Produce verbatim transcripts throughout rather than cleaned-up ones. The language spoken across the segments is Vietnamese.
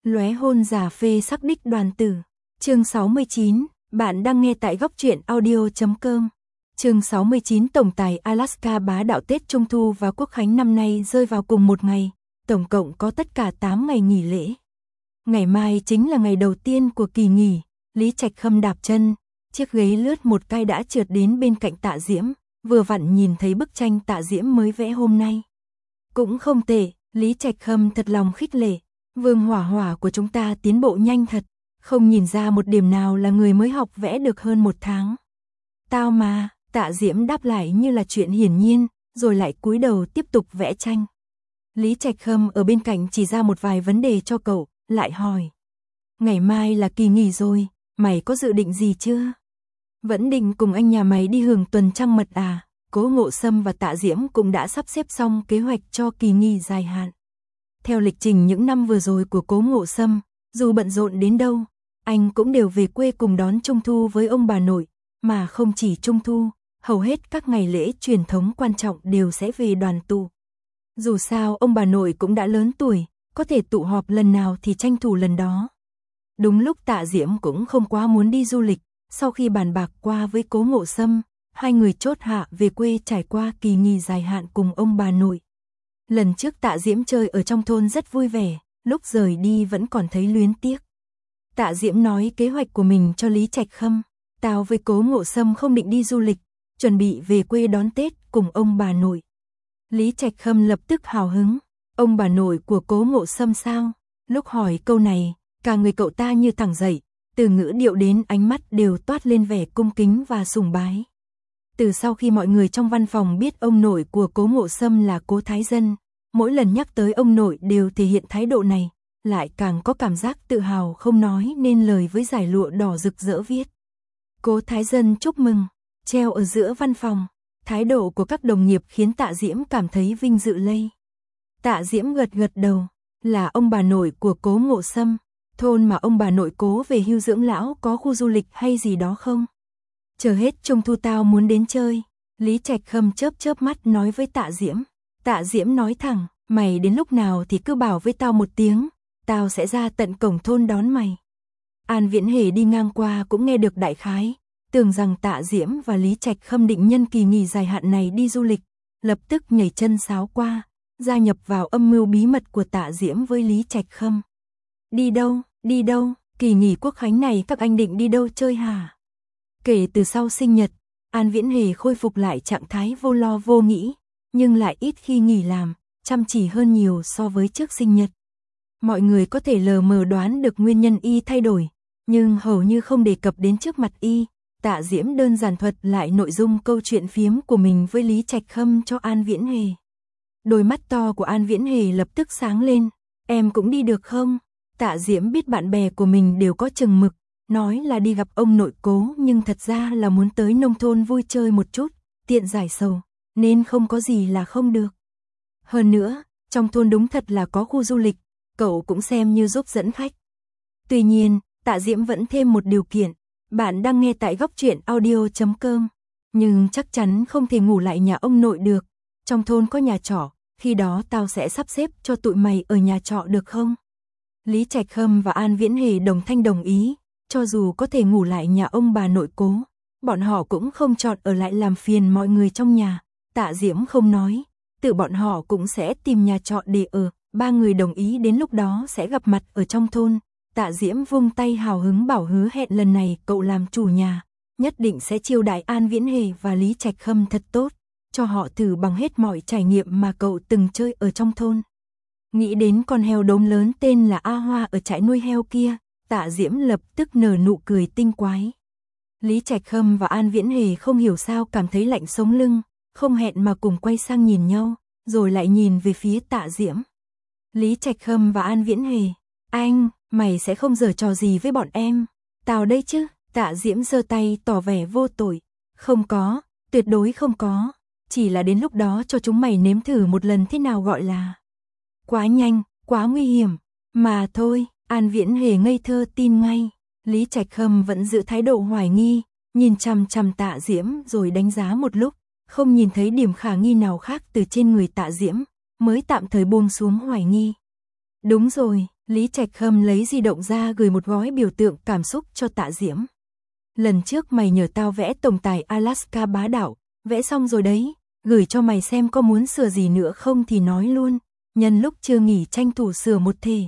Lóe hôn giả phê sắc đích đoàn tử. Chương sáu mươi chín, bạn đang nghe tại góc truyện audio chấm com. Chương sáu mươi chín, tổng tài Alaska bá đạo. Tết Trung thu và Quốc khánh năm nay rơi vào cùng một ngày, tổng cộng có tất cả tám ngày nghỉ lễ. Ngày mai chính là ngày đầu tiên của kỳ nghỉ, Lý Trạch Khâm đạp chân, chiếc ghế lướt một cái đã trượt đến bên cạnh Tạ Diễm, vừa vặn nhìn thấy bức tranh Tạ Diễm mới vẽ hôm nay. Cũng không tệ, Lý Trạch Khâm thật lòng khích lệ, Vương Hỏa Hỏa của chúng ta tiến bộ nhanh thật, không nhìn ra một điểm nào là người mới học vẽ được hơn một tháng. Tao mà, Tạ Diễm đáp lại như là chuyện hiển nhiên, rồi lại cúi đầu tiếp tục vẽ tranh. Lý Trạch Khâm ở bên cạnh chỉ ra một vài vấn đề cho cậu, lại hỏi. Ngày mai là kỳ nghỉ rồi, mày có dự định gì chưa? Vẫn định cùng anh nhà mày đi hưởng tuần trăng mật à? Cố Ngộ Sâm và Tạ Diễm cũng đã sắp xếp xong kế hoạch cho kỳ nghỉ dài hạn. Theo lịch trình những năm vừa rồi của Cố Ngộ Sâm, dù bận rộn đến đâu, anh cũng đều về quê cùng đón Trung thu với ông bà nội, mà không chỉ Trung thu, hầu hết các ngày lễ truyền thống quan trọng đều sẽ về đoàn tụ. Dù sao ông bà nội cũng đã lớn tuổi, có thể tụ họp lần nào thì tranh thủ lần đó. Đúng lúc Tạ Diễm cũng không quá muốn đi du lịch, sau khi bàn bạc qua với Cố Ngộ Sâm, hai người chốt hạ về quê trải qua kỳ nghỉ dài hạn cùng ông bà nội. Lần trước Tạ Diễm chơi ở trong thôn rất vui vẻ, lúc rời đi vẫn còn thấy luyến tiếc. Tạ Diễm nói kế hoạch của mình cho Lý Trạch Khâm, tao với Cố Ngộ Sâm không định đi du lịch, chuẩn bị về quê đón Tết cùng ông bà nội. Lý Trạch Khâm lập tức hào hứng, ông bà nội của Cố Ngộ Sâm sao? Lúc hỏi câu này, cả người cậu ta như thẳng dậy, từ ngữ điệu đến ánh mắt đều toát lên vẻ cung kính và sùng bái. Từ sau khi mọi người trong văn phòng biết ông nội của Cố Ngộ Sâm là Cố Thái Dân, mỗi lần nhắc tới ông nội đều thể hiện thái độ này, lại càng có cảm giác tự hào không nói nên lời với dải lụa đỏ rực rỡ viết. Cố Thái Dân chúc mừng, treo ở giữa văn phòng. Thái độ của các đồng nghiệp khiến Tạ Diễm cảm thấy vinh dự lây. Tạ Diễm gật gật đầu, là ông bà nội của Cố Ngộ Sâm, thôn mà ông bà nội Cố về hưu dưỡng lão có khu du lịch hay gì đó không? Chờ hết Trung thu tao muốn đến chơi. Lý Trạch Khâm chớp chớp mắt nói với Tạ Diễm. Tạ Diễm nói thẳng, mày đến lúc nào thì cứ bảo với tao một tiếng, tao sẽ ra tận cổng thôn đón mày. An Viễn Hề đi ngang qua cũng nghe được đại khái, tưởng rằng Tạ Diễm và Lý Trạch Khâm định nhân kỳ nghỉ dài hạn này đi du lịch, lập tức nhảy chân sáo qua, gia nhập vào âm mưu bí mật của Tạ Diễm với Lý Trạch Khâm. Đi đâu, đi đâu, kỳ nghỉ Quốc khánh này các anh định đi đâu chơi hả? Kể từ sau sinh nhật, An Viễn Hề khôi phục lại trạng thái vô lo vô nghĩ, nhưng lại ít khi nghỉ làm, chăm chỉ hơn nhiều so với trước sinh nhật. Mọi người có thể lờ mờ đoán được nguyên nhân y thay đổi, nhưng hầu như không đề cập đến trước mặt y. Tạ Diễm đơn giản thuật lại nội dung câu chuyện phiếm của mình với Lý Trạch Khâm cho An Viễn Hề. Đôi mắt to của An Viễn Hề lập tức sáng lên, em cũng đi được không? Tạ Diễm biết bạn bè của mình đều có chừng mực, nói là đi gặp ông nội Cố nhưng thật ra là muốn tới nông thôn vui chơi một chút, tiện giải sầu, nên không có gì là không được. Hơn nữa, trong thôn đúng thật là có khu du lịch, cậu cũng xem như giúp dẫn khách. Tuy nhiên, Tạ Diễm vẫn thêm một điều kiện. Bạn đang nghe tại góc truyện audio chấm com, nhưng chắc chắn không thể ngủ lại nhà ông nội được. Trong thôn có nhà trọ, khi đó tao sẽ sắp xếp cho tụi mày ở nhà trọ được không? Lý Trạch Khâm và An Viễn Hề đồng thanh đồng ý, cho dù có thể ngủ lại nhà ông bà nội Cố, bọn họ cũng không chọn ở lại làm phiền mọi người trong nhà. Tạ Diễm không nói, tự bọn họ cũng sẽ tìm nhà trọ để ở, ba người đồng ý đến lúc đó sẽ gặp mặt ở trong thôn. Tạ Diễm vung tay hào hứng bảo hứa hẹn lần này cậu làm chủ nhà, nhất định sẽ chiêu đãi An Viễn Hề và Lý Trạch Khâm thật tốt, cho họ thử bằng hết mọi trải nghiệm mà cậu từng chơi ở trong thôn. Nghĩ đến con heo đốm lớn tên là A Hoa ở trại nuôi heo kia, Tạ Diễm lập tức nở nụ cười tinh quái. Lý Trạch Khâm và An Viễn Hề không hiểu sao cảm thấy lạnh sống lưng, không hẹn mà cùng quay sang nhìn nhau, rồi lại nhìn về phía Tạ Diễm. Lý Trạch Khâm và An Viễn Hề, anh, mày sẽ không giở trò gì với bọn em, tao đây chứ? Tạ Diễm giơ tay tỏ vẻ vô tội, không có, tuyệt đối không có, chỉ là đến lúc đó cho chúng mày nếm thử một lần thế nào gọi là quá nhanh, quá nguy hiểm, mà thôi. An Viễn Hề ngây thơ tin ngay. Lý Trạch Khâm vẫn giữ thái độ hoài nghi, nhìn chằm chằm Tạ Diễm rồi đánh giá một lúc, không nhìn thấy điểm khả nghi nào khác từ trên người Tạ Diễm, mới tạm thời buông xuống hoài nghi. Đúng rồi, Lý Trạch Khâm lấy di động ra gửi một gói biểu tượng cảm xúc cho Tạ Diễm. Lần trước mày nhờ tao vẽ tổng tài Alaska bá đạo, vẽ xong rồi đấy, gửi cho mày xem có muốn sửa gì nữa không thì nói luôn, nhân lúc chưa nghỉ tranh thủ sửa một thể.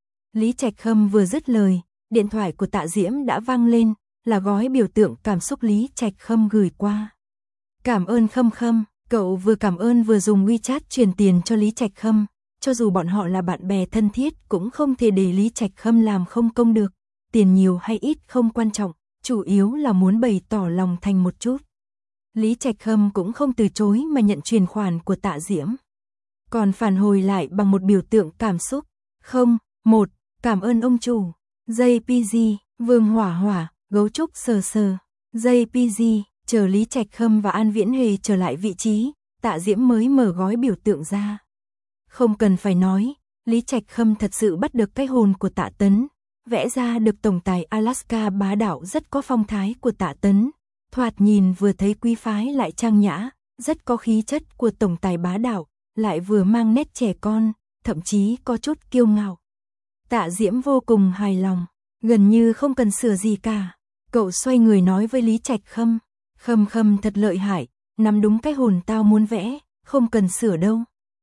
Lý Trạch Khâm vừa dứt lời, điện thoại của Tạ Diễm đã vang lên, là gói biểu tượng cảm xúc Lý Trạch Khâm gửi qua. Cảm ơn Khâm Khâm, cậu vừa cảm ơn vừa dùng WeChat truyền tiền cho Lý Trạch Khâm, cho dù bọn họ là bạn bè thân thiết cũng không thể để Lý Trạch Khâm làm không công được, tiền nhiều hay ít không quan trọng, chủ yếu là muốn bày tỏ lòng thành một chút. Lý Trạch Khâm cũng không từ chối mà nhận chuyển khoản của Tạ Diễm. Còn phản hồi lại bằng một biểu tượng cảm xúc. Không, một, cảm ơn ông chủ. jê pê giê, Vương Hỏa Hỏa, Gấu Trúc sờ sờ. jê pê giê, chờ Lý Trạch Khâm và An Viễn Hề trở lại vị trí, Tạ Diễm mới mở gói biểu tượng ra. Không cần phải nói, Lý Trạch Khâm thật sự bắt được cái hồn của Tạ Tấn, vẽ ra được tổng tài Alaska bá đạo rất có phong thái của Tạ Tấn, thoạt nhìn vừa thấy quý phái lại trang nhã, rất có khí chất của tổng tài bá đạo, lại vừa mang nét trẻ con, thậm chí có chút kiêu ngạo. Tạ Diễm vô cùng hài lòng, gần như không cần sửa gì cả. Cậu xoay người nói với Lý Trạch Khâm, Khâm Khâm thật lợi hại, nắm đúng cái hồn tao muốn vẽ, không cần sửa đâu.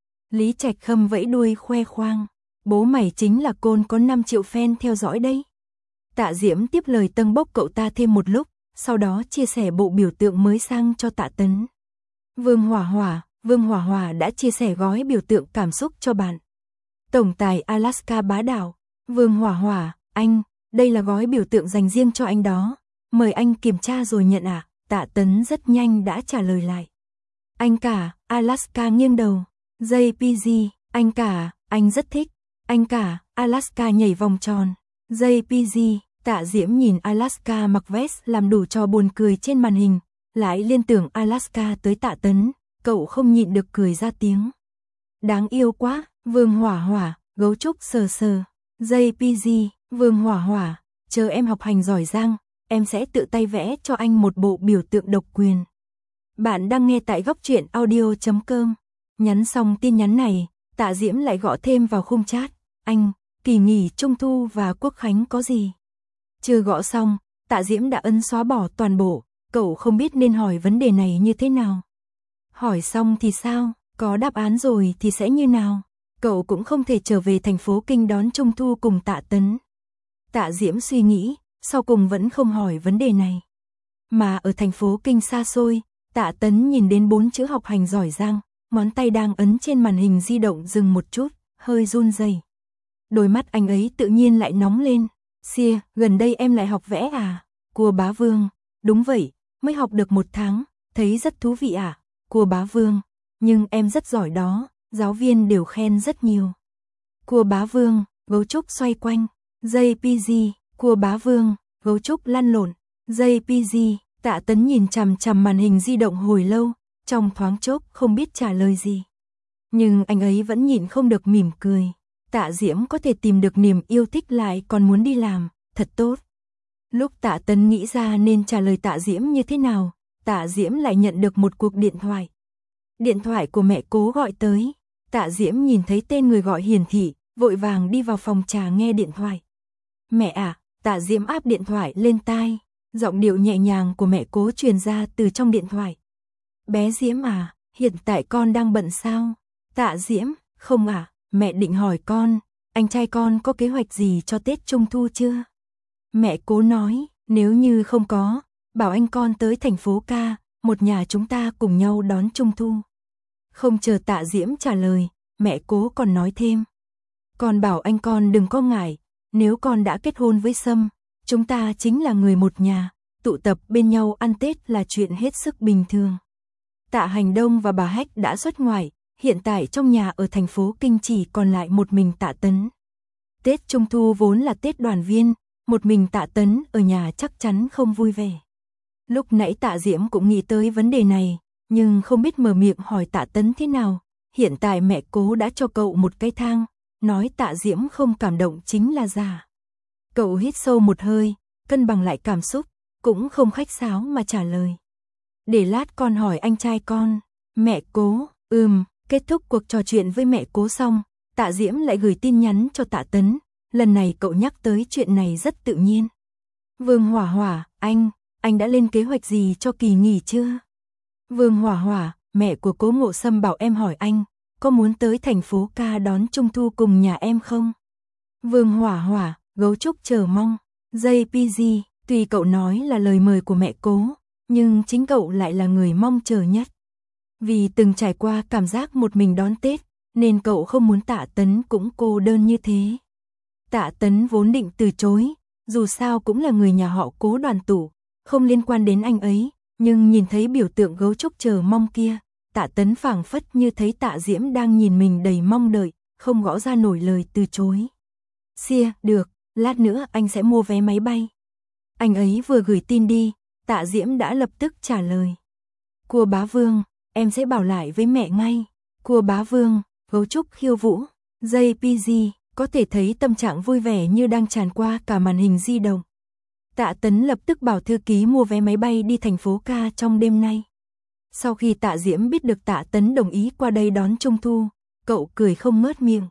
Lý Trạch Khâm vẫy đuôi khoe khoang, bố mày chính là côn có năm triệu fan theo dõi đấy. Tạ Diễm tiếp lời tâng bốc cậu ta thêm một lúc, sau đó chia sẻ bộ biểu tượng mới sang cho Tạ Tấn. Vương Hỏa Hỏa, Vương Hỏa Hỏa đã chia sẻ gói biểu tượng cảm xúc cho bạn. Tổng tài Alaska bá đạo, Vương Hỏa Hỏa, anh, đây là gói biểu tượng dành riêng cho anh đó, mời anh kiểm tra rồi nhận ạ. À? Tạ Tấn rất nhanh đã trả lời lại. Anh cả, Alaska nghiêng đầu. jê pê giê, anh cả, anh rất thích. Anh cả, Alaska nhảy vòng tròn. jê pê giê, Tạ Diễm nhìn Alaska mặc vest làm đủ trò buồn cười trên màn hình, lại liên tưởng Alaska tới Tạ Tấn, cậu không nhịn được cười ra tiếng. Đáng yêu quá, Vương Hỏa Hỏa, Gấu Trúc sờ sờ. jê pê giê, Vương Hỏa Hỏa, chờ em học hành giỏi giang, em sẽ tự tay vẽ cho anh một bộ biểu tượng độc quyền. Bạn đang nghe tại góc truyện audio chấm com. Nhắn xong tin nhắn này, Tạ Diễm lại gõ thêm vào khung chat. Anh, kỳ nghỉ Trung Thu và Quốc Khánh có gì? Chưa gõ xong, Tạ Diễm đã ấn xóa bỏ toàn bộ, cậu không biết nên hỏi vấn đề này như thế nào. Hỏi xong thì sao, có đáp án rồi thì sẽ như nào? Cậu cũng không thể trở về thành phố Kinh đón Trung Thu cùng Tạ Tấn. Tạ Diễm suy nghĩ, sau cùng vẫn không hỏi vấn đề này. Mà ở thành phố Kinh xa xôi, Tạ Tấn nhìn đến bốn chữ học hành giỏi giang, ngón tay đang ấn trên màn hình di động dừng một chút, hơi run rẩy. Đôi mắt anh ấy tự nhiên lại nóng lên. Xìa, gần đây em lại học vẽ à? Cua Bá Vương, đúng vậy, mới học được một tháng, thấy rất thú vị à? Cua Bá Vương, nhưng em rất giỏi đó, giáo viên đều khen rất nhiều. Cua Bá Vương, Gấu Trúc xoay quanh. jê pê giê, Cua Bá Vương, Gấu Trúc lăn lộn. jê pê giê, Tạ Tấn nhìn chằm chằm màn hình di động hồi lâu, trong thoáng chốc không biết trả lời gì. Nhưng anh ấy vẫn nhịn không được mỉm cười. Tạ Diễm có thể tìm được niềm yêu thích lại còn muốn đi làm, thật tốt. Lúc Tạ Tấn nghĩ ra nên trả lời Tạ Diễm như thế nào, Tạ Diễm lại nhận được một cuộc điện thoại. Điện thoại của mẹ Cố gọi tới. Tạ Diễm nhìn thấy tên người gọi hiển thị, vội vàng đi vào phòng trà nghe điện thoại. Mẹ à, Tạ Diễm áp điện thoại lên tai, giọng điệu nhẹ nhàng của mẹ Cố truyền ra từ trong điện thoại. Bé Diễm à, hiện tại con đang bận sao? Tạ Diễm, không à, mẹ định hỏi con, anh trai con có kế hoạch gì cho Tết Trung Thu chưa? Mẹ Cố nói, nếu như không có, bảo anh con tới thành phố ca, một nhà chúng ta cùng nhau đón Trung Thu. Không chờ Tạ Diễm trả lời, mẹ Cố còn nói thêm. Con bảo anh con đừng có ngại, nếu con đã kết hôn với Sâm, chúng ta chính là người một nhà, tụ tập bên nhau ăn Tết là chuyện hết sức bình thường. Tạ Hành Đông và bà Hách đã xuất ngoại, hiện tại trong nhà ở thành phố Kinh chỉ còn lại một mình Tạ Tấn. Tết Trung Thu vốn là Tết đoàn viên, một mình Tạ Tấn ở nhà chắc chắn không vui vẻ. Lúc nãy Tạ Diễm cũng nghĩ tới vấn đề này, nhưng không biết mở miệng hỏi Tạ Tấn thế nào. Hiện tại mẹ Cố đã cho cậu một cái thang, nói Tạ Diễm không cảm động chính là giả. Cậu hít sâu một hơi, cân bằng lại cảm xúc, cũng không khách sáo mà trả lời. Để lát con hỏi anh trai con. Mẹ Cố, ừm, kết thúc cuộc trò chuyện với mẹ Cố xong, Tạ Diễm lại gửi tin nhắn cho Tạ Tấn. lần này cậu nhắc tới chuyện này rất tự nhiên. Vương Hỏa Hỏa, anh, anh đã lên kế hoạch gì cho kỳ nghỉ chưa? Vương Hỏa Hỏa, mẹ của Cố Ngộ Sâm bảo em hỏi anh, có muốn tới thành phố ca đón Trung thu cùng nhà em không? Vương Hỏa Hỏa, gấu trúc chờ mong. gi pê giê, tuy cậu nói là lời mời của mẹ Cố, nhưng chính cậu lại là người mong chờ nhất. Vì từng trải qua cảm giác một mình đón Tết, nên cậu không muốn Tạ Tấn cũng cô đơn như thế. Tạ Tấn vốn định từ chối, dù sao cũng là người nhà họ Cố Đoàn Tụ, không liên quan đến anh ấy, nhưng nhìn thấy biểu tượng gấu trúc chờ mong kia, Tạ Tấn phảng phất như thấy Tạ Diễm đang nhìn mình đầy mong đợi, không gõ ra nổi lời từ chối. Xia, được, lát nữa anh sẽ mua vé máy bay. Anh ấy vừa gửi tin đi, Tạ Diễm đã lập tức trả lời. Cua Bá Vương, em sẽ bảo lại với mẹ ngay. Cua Bá Vương, gấu trúc khiêu vũ. gi pê giê, có thể thấy tâm trạng vui vẻ như đang tràn qua cả màn hình di động. Tạ Tấn lập tức bảo thư ký mua vé máy bay đi thành phố ca trong đêm nay. Sau khi Tạ Diễm biết được Tạ Tấn đồng ý qua đây đón Trung thu, cậu cười không ngớt miệng.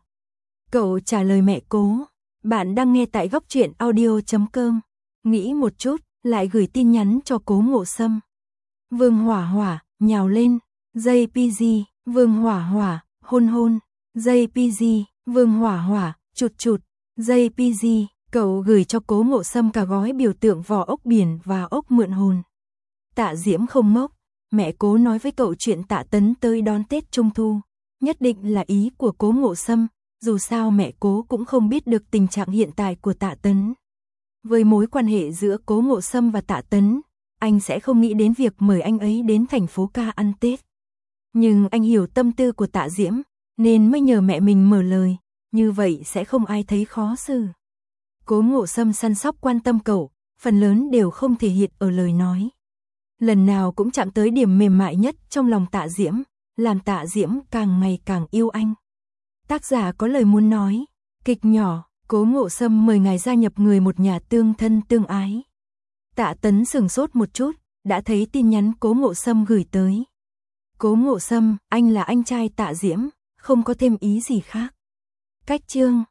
Cậu trả lời mẹ Cố, bạn đang nghe tại góc truyện audio chấm com. Nghĩ một chút, lại gửi tin nhắn cho Cố Ngộ Sâm. Vương Hỏa Hỏa, nhào lên. gi pê giê, Vương Hỏa Hỏa, hôn hôn. gi pê giê, Vương Hỏa Hỏa, chụt chụt. gi pê giê, cậu gửi cho Cố Ngộ Sâm cả gói biểu tượng vỏ ốc biển và ốc mượn hồn. Tạ Diễm không ngốc, mẹ Cố nói với cậu chuyện Tạ Tấn tới đón Tết Trung thu, nhất định là ý của Cố Ngộ Sâm, dù sao mẹ Cố cũng không biết được tình trạng hiện tại của Tạ Tấn. Với mối quan hệ giữa Cố Ngộ Sâm và Tạ Tấn, anh sẽ không nghĩ đến việc mời anh ấy đến thành phố ca ăn Tết. Nhưng anh hiểu tâm tư của Tạ Diễm, nên mới nhờ mẹ mình mở lời, như vậy sẽ không ai thấy khó xử. Cố Ngộ Sâm săn sóc quan tâm cậu, phần lớn đều không thể hiện ở lời nói. Lần nào cũng chạm tới điểm mềm mại nhất trong lòng Tạ Diễm, làm Tạ Diễm càng ngày càng yêu anh. Tác giả có lời muốn nói, kịch nhỏ, Cố Ngộ Sâm mời ngài gia nhập người một nhà tương thân tương ái. Tạ Tấn sửng sốt một chút, đã thấy tin nhắn Cố Ngộ Sâm gửi tới. Cố Ngộ Sâm, anh là anh trai Tạ Diễm, không có thêm ý gì khác. Cách chương